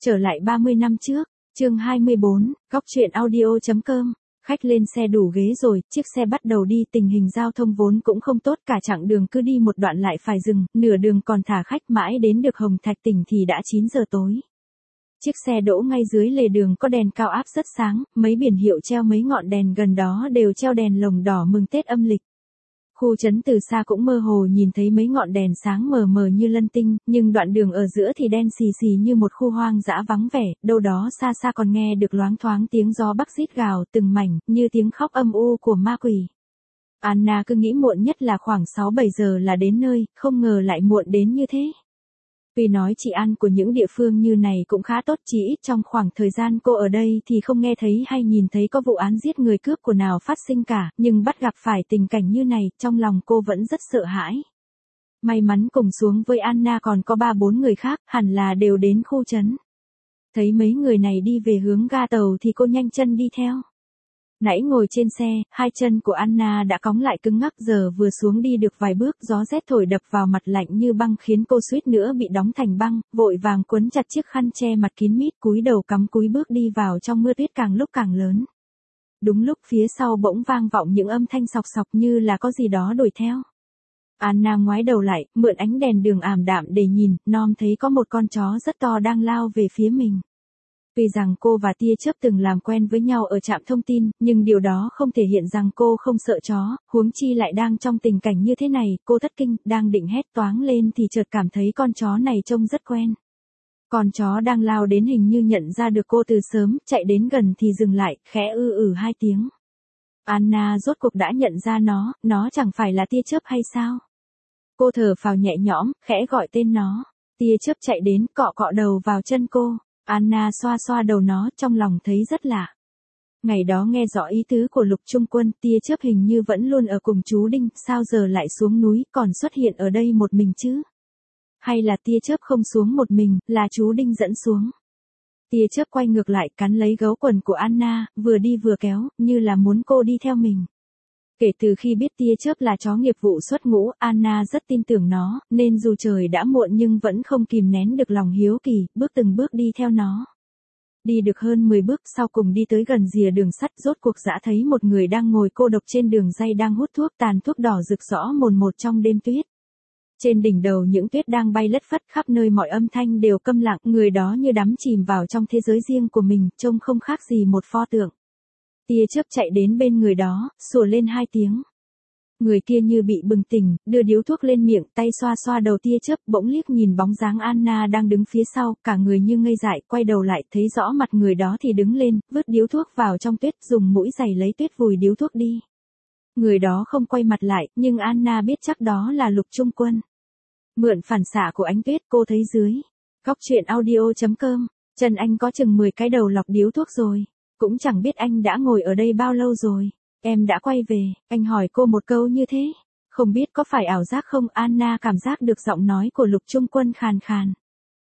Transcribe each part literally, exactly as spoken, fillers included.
Trở lại ba mươi năm trước, chương hai mươi bốn, góc truyện audio.com. Khách lên xe đủ ghế rồi, chiếc xe bắt đầu đi, tình hình giao thông vốn cũng không tốt, cả chặng đường cứ đi một đoạn lại phải dừng, nửa đường còn thả khách, mãi đến được Hồng Thạch tỉnh thì đã chín giờ tối. Chiếc xe đỗ ngay dưới lề đường có đèn cao áp rất sáng, mấy biển hiệu treo mấy ngọn đèn gần đó đều treo đèn lồng đỏ mừng Tết âm lịch. Khu trấn từ xa cũng mơ hồ nhìn thấy mấy ngọn đèn sáng mờ mờ như lân tinh, nhưng đoạn đường ở giữa thì đen xì xì như một khu hoang dã vắng vẻ, đâu đó xa xa còn nghe được loáng thoáng tiếng gió bắc rít gào từng mảnh, như tiếng khóc âm u của ma quỷ. Anna cứ nghĩ muộn nhất là khoảng sáu bảy giờ là đến nơi, không ngờ lại muộn đến như thế. Tuy nói trị an của những địa phương như này cũng khá tốt, chỉ ít trong khoảng thời gian cô ở đây thì không nghe thấy hay nhìn thấy có vụ án giết người cướp của nào phát sinh cả, nhưng bắt gặp phải tình cảnh như này, trong lòng cô vẫn rất sợ hãi. May mắn cùng xuống với Anna còn có ba bốn người khác, hẳn là đều đến khu trấn. Thấy mấy người này đi về hướng ga tàu thì cô nhanh chân đi theo. Nãy ngồi trên xe, hai chân của Anna đã cóng lại cứng ngắc, giờ vừa xuống đi được vài bước, gió rét thổi đập vào mặt lạnh như băng khiến cô suýt nữa bị đóng thành băng, vội vàng quấn chặt chiếc khăn che mặt kín mít, cúi đầu cắm cúi bước đi vào trong mưa tuyết càng lúc càng lớn. Đúng lúc phía sau bỗng vang vọng những âm thanh sọc sọc như là có gì đó đuổi theo. Anna ngoái đầu lại, mượn ánh đèn đường ảm đạm để nhìn, nom thấy có một con chó rất to đang lao về phía mình. Tuy rằng cô và tia chớp từng làm quen với nhau ở trạm thông tin, nhưng điều đó không thể hiện rằng cô không sợ chó, huống chi lại đang trong tình cảnh như thế này, cô thất kinh, đang định hét toáng lên thì chợt cảm thấy con chó này trông rất quen. Con chó đang lao đến hình như nhận ra được cô từ sớm, chạy đến gần thì dừng lại, khẽ ư ử hai tiếng. Anna rốt cuộc đã nhận ra nó, nó chẳng phải là tia chớp hay sao? Cô thở phào nhẹ nhõm, khẽ gọi tên nó. Tia chớp chạy đến, cọ cọ đầu vào chân cô. Anna xoa xoa đầu nó, trong lòng thấy rất lạ. Ngày đó nghe rõ ý tứ của Lục Trung Quân, tia chớp hình như vẫn luôn ở cùng chú Đinh, sao giờ lại xuống núi, còn xuất hiện ở đây một mình chứ? Hay là tia chớp không xuống một mình, là chú Đinh dẫn xuống? Tia chớp quay ngược lại, cắn lấy gấu quần của Anna, vừa đi vừa kéo, như là muốn cô đi theo mình. Kể từ khi biết tia chớp là chó nghiệp vụ xuất ngũ, Anna rất tin tưởng nó, nên dù trời đã muộn nhưng vẫn không kìm nén được lòng hiếu kỳ, bước từng bước đi theo nó. Đi được hơn mười bước, sau cùng đi tới gần rìa đường sắt, rốt cuộc dã thấy một người đang ngồi cô độc trên đường ray đang hút thuốc, tàn thuốc đỏ rực rõ mồn một trong đêm tuyết. Trên đỉnh đầu những tuyết đang bay lất phất, khắp nơi mọi âm thanh đều câm lặng, người đó như đắm chìm vào trong thế giới riêng của mình, trông không khác gì một pho tượng. Tia chớp chạy đến bên người đó, sủa lên hai tiếng. Người kia như bị bừng tỉnh, đưa điếu thuốc lên miệng, tay xoa xoa đầu tia chớp, bỗng liếc nhìn bóng dáng Anna đang đứng phía sau, cả người như ngây dại, quay đầu lại, thấy rõ mặt người đó thì đứng lên, vứt điếu thuốc vào trong tuyết, dùng mũi giày lấy tuyết vùi điếu thuốc đi. Người đó không quay mặt lại, nhưng Anna biết chắc đó là Lục Trung Quân. Mượn phản xạ của ánh tuyết, cô thấy dưới góc truyện audio.com, chân anh có chừng mười cái đầu lọc điếu thuốc rồi. Cũng chẳng biết anh đã ngồi ở đây bao lâu rồi. Em đã quay về, anh hỏi cô một câu như thế. Không biết có phải ảo giác không? Anna cảm giác được giọng nói của Lục Trung Quân khàn khàn.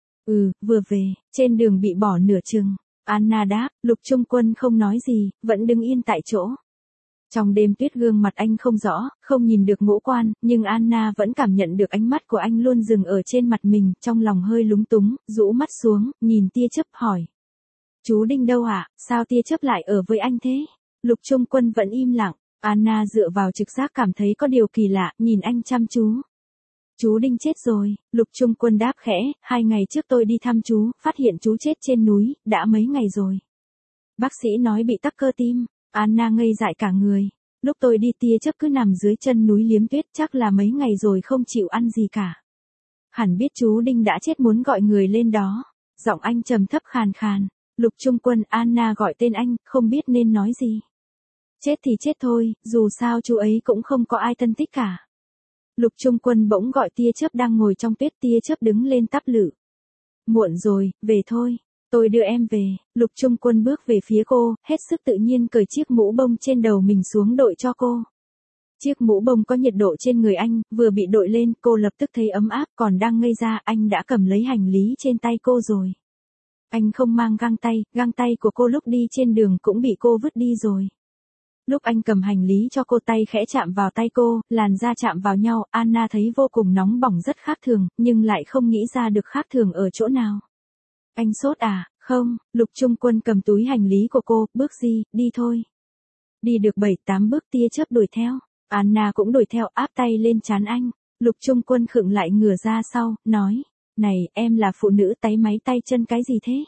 Ừ, vừa về, trên đường bị bỏ nửa chừng. Anna đáp, Lục Trung Quân không nói gì, vẫn đứng yên tại chỗ. Trong đêm tuyết gương mặt anh không rõ, không nhìn được ngũ quan, nhưng Anna vẫn cảm nhận được ánh mắt của anh luôn dừng ở trên mặt mình, trong lòng hơi lúng túng, rũ mắt xuống, nhìn tia chớp hỏi. Chú Đinh đâu ạ, à? Sao tia chớp lại ở với anh thế? Lục Trung Quân vẫn im lặng, Anna dựa vào trực giác cảm thấy có điều kỳ lạ, nhìn anh chăm chú. Chú Đinh chết rồi, Lục Trung Quân đáp khẽ, hai ngày trước tôi đi thăm chú, phát hiện chú chết trên núi, đã mấy ngày rồi. Bác sĩ nói bị tắc cơ tim, Anna ngây dại cả người. Lúc tôi đi tia chớp cứ nằm dưới chân núi liếm tuyết, chắc là mấy ngày rồi không chịu ăn gì cả. Hẳn biết chú Đinh đã chết muốn gọi người lên đó. Giọng anh trầm thấp khàn khàn. Lục Trung Quân, Anna gọi tên anh, không biết nên nói gì. Chết thì chết thôi, dù sao chú ấy cũng không có ai thân thích cả. Lục Trung Quân bỗng gọi tia chớp đang ngồi trong tuyết, tia chớp đứng lên tắp lự. Muộn rồi, về thôi, tôi đưa em về. Lục Trung Quân bước về phía cô, hết sức tự nhiên cởi chiếc mũ bông trên đầu mình xuống đội cho cô. Chiếc mũ bông có nhiệt độ trên người anh, vừa bị đội lên, cô lập tức thấy ấm áp, còn đang ngây ra, anh đã cầm lấy hành lý trên tay cô rồi. Anh không mang găng tay, găng tay của cô lúc đi trên đường cũng bị cô vứt đi rồi. Lúc anh cầm hành lý cho cô, tay khẽ chạm vào tay cô, làn da chạm vào nhau, Anna thấy vô cùng nóng bỏng rất khác thường, nhưng lại không nghĩ ra được khác thường ở chỗ nào. Anh sốt à, Không, Lục Trung Quân cầm túi hành lý của cô, bước gì, đi thôi. Đi được bảy tám bước tia chớp đuổi theo. Anna cũng đuổi theo áp tay lên trán anh. Lục Trung Quân khựng lại ngửa ra sau, nói. Này, em là phụ nữ táy máy tay chân cái gì thế?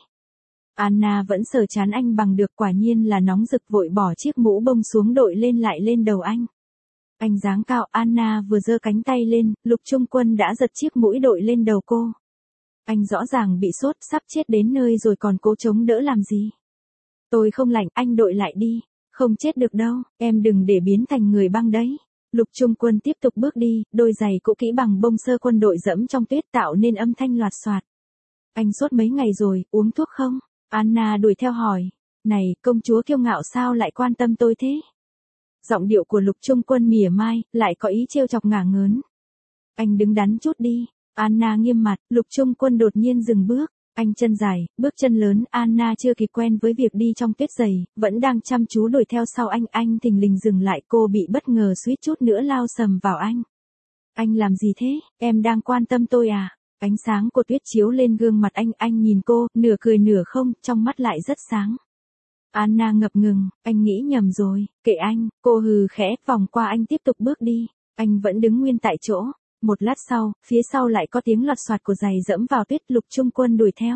Anna vẫn sờ trán anh bằng được, quả nhiên là nóng rực, vội bỏ chiếc mũ bông xuống đội lên lại lên đầu anh. Anh dáng cao, Anna vừa giơ cánh tay lên, Lục Trung Quân đã giật chiếc mũi đội lên đầu cô. Anh rõ ràng bị sốt, sắp chết đến nơi rồi còn cố chống đỡ làm gì? Tôi không lạnh, anh đội lại đi. Không chết được đâu, em đừng để biến thành người băng đấy. Lục Trung Quân tiếp tục bước đi, đôi giày cũ kỹ bằng bông sơ quân đội dẫm trong tuyết tạo nên âm thanh loạt xoạt. Anh sốt mấy ngày rồi, uống thuốc không? Anna đuổi theo hỏi. Này, công chúa kiêu ngạo sao lại quan tâm tôi thế? Giọng điệu của Lục Trung Quân mỉa mai, lại có ý trêu chọc ngả ngớn. Anh đứng đắn chút đi. Anna nghiêm mặt, Lục Trung Quân đột nhiên dừng bước. Anh chân dài, bước chân lớn, Anna chưa kịp quen với việc đi trong tuyết dày, vẫn đang chăm chú đuổi theo sau anh, anh thình lình dừng lại, cô bị bất ngờ suýt chút nữa lao sầm vào anh. Anh làm gì thế, em đang quan tâm tôi à? Ánh sáng của tuyết chiếu lên gương mặt anh, anh nhìn cô, nửa cười nửa không, trong mắt lại rất sáng. Anna ngập ngừng, anh nghĩ nhầm rồi, kệ anh, cô hừ khẽ, vòng qua anh tiếp tục bước đi, anh vẫn đứng nguyên tại chỗ. Một lát sau, phía sau lại có tiếng lọt xoạt của giày dẫm vào tuyết, Lục Trung Quân đuổi theo.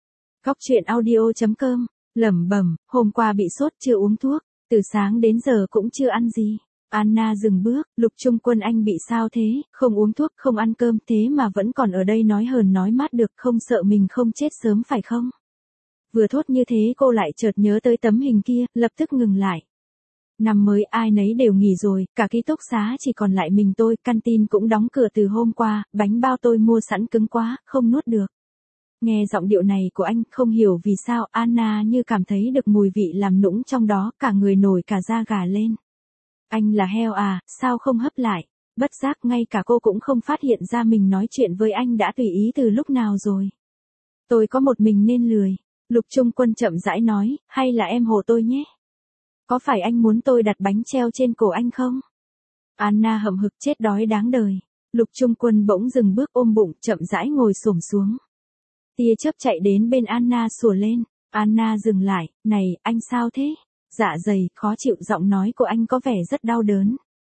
Góc truyện audio chấm com, lẩm bẩm, hôm qua bị sốt chưa uống thuốc, từ sáng đến giờ cũng chưa ăn gì. Anna dừng bước, Lục Trung Quân anh bị sao thế, không uống thuốc, không ăn cơm, thế mà vẫn còn ở đây nói hờn nói mát được, không sợ mình không chết sớm phải không? Vừa thốt như thế cô lại chợt nhớ tới tấm hình kia, lập tức ngừng lại. Năm mới ai nấy đều nghỉ rồi, cả ký túc xá chỉ còn lại mình tôi, canteen cũng đóng cửa từ hôm qua, bánh bao tôi mua sẵn cứng quá, không nuốt được. Nghe giọng điệu này của anh, không hiểu vì sao Anna như cảm thấy được mùi vị làm nũng trong đó, cả người nổi cả da gà lên. Anh là heo à, sao không hấp lại? Bất giác ngay cả cô cũng không phát hiện ra mình nói chuyện với anh đã tùy ý từ lúc nào rồi. Tôi có một mình nên lười. Lục Trung Quân chậm rãi nói, hay là em hộ tôi nhé? Có phải anh muốn tôi đặt bánh treo trên cổ anh không? Anna hậm hực chết đói đáng đời. Lục Trung Quân bỗng dừng bước ôm bụng, chậm rãi ngồi xổm xuống. Tia chớp chạy đến bên Anna sủa lên. Anna dừng lại, này, anh sao thế? Dạ dày, khó chịu, giọng nói của anh có vẻ rất đau đớn.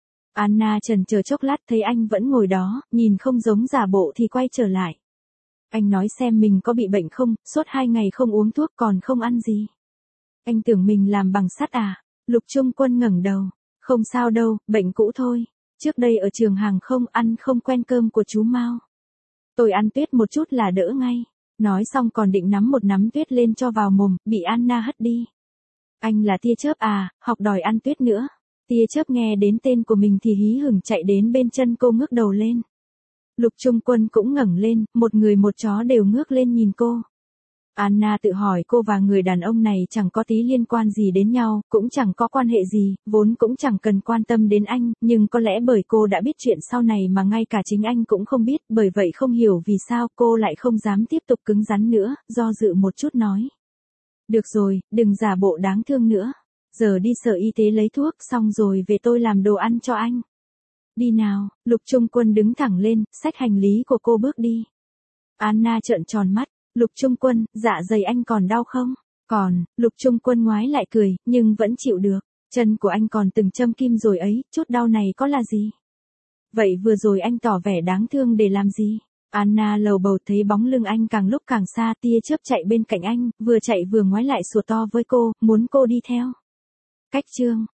Anna chần chờ chốc lát thấy anh vẫn ngồi đó, nhìn không giống giả bộ thì quay trở lại. Anh nói xem mình có bị bệnh không, sốt hai ngày không uống thuốc còn không ăn gì. Anh tưởng mình làm bằng sắt à? Lục Trung Quân ngẩng đầu. Không sao đâu, bệnh cũ thôi. Trước đây ở trường hàng không ăn không quen cơm của chú Mao. Tôi ăn tuyết một chút là đỡ ngay. Nói xong còn định nắm một nắm tuyết lên cho vào mồm, bị Anna hất đi. Anh là tia chớp à, học đòi ăn tuyết nữa. Tia chớp nghe đến tên của mình thì hí hửng chạy đến bên chân cô ngước đầu lên. Lục Trung Quân cũng ngẩng lên, một người một chó đều ngước lên nhìn cô. Anna tự hỏi cô và người đàn ông này chẳng có tí liên quan gì đến nhau, cũng chẳng có quan hệ gì, vốn cũng chẳng cần quan tâm đến anh, nhưng có lẽ bởi cô đã biết chuyện sau này mà ngay cả chính anh cũng không biết, bởi vậy không hiểu vì sao cô lại không dám tiếp tục cứng rắn nữa, do dự một chút nói. Được rồi, đừng giả bộ đáng thương nữa. Giờ đi sở y tế lấy thuốc xong rồi về tôi làm đồ ăn cho anh. Đi nào, Lục Trung Quân đứng thẳng lên, xách hành lý của cô bước đi. Anna trợn tròn mắt. Lục Trung Quân, dạ dày anh còn đau không? Còn, Lục Trung Quân ngoái lại cười, nhưng vẫn chịu được. Chân của anh còn từng châm kim rồi ấy, chút đau này có là gì? Vậy vừa rồi anh tỏ vẻ đáng thương để làm gì? Anna lầu bầu thấy bóng lưng anh càng lúc càng xa, tia chớp chạy bên cạnh anh, vừa chạy vừa ngoái lại sủa to với cô, muốn cô đi theo. Cách chương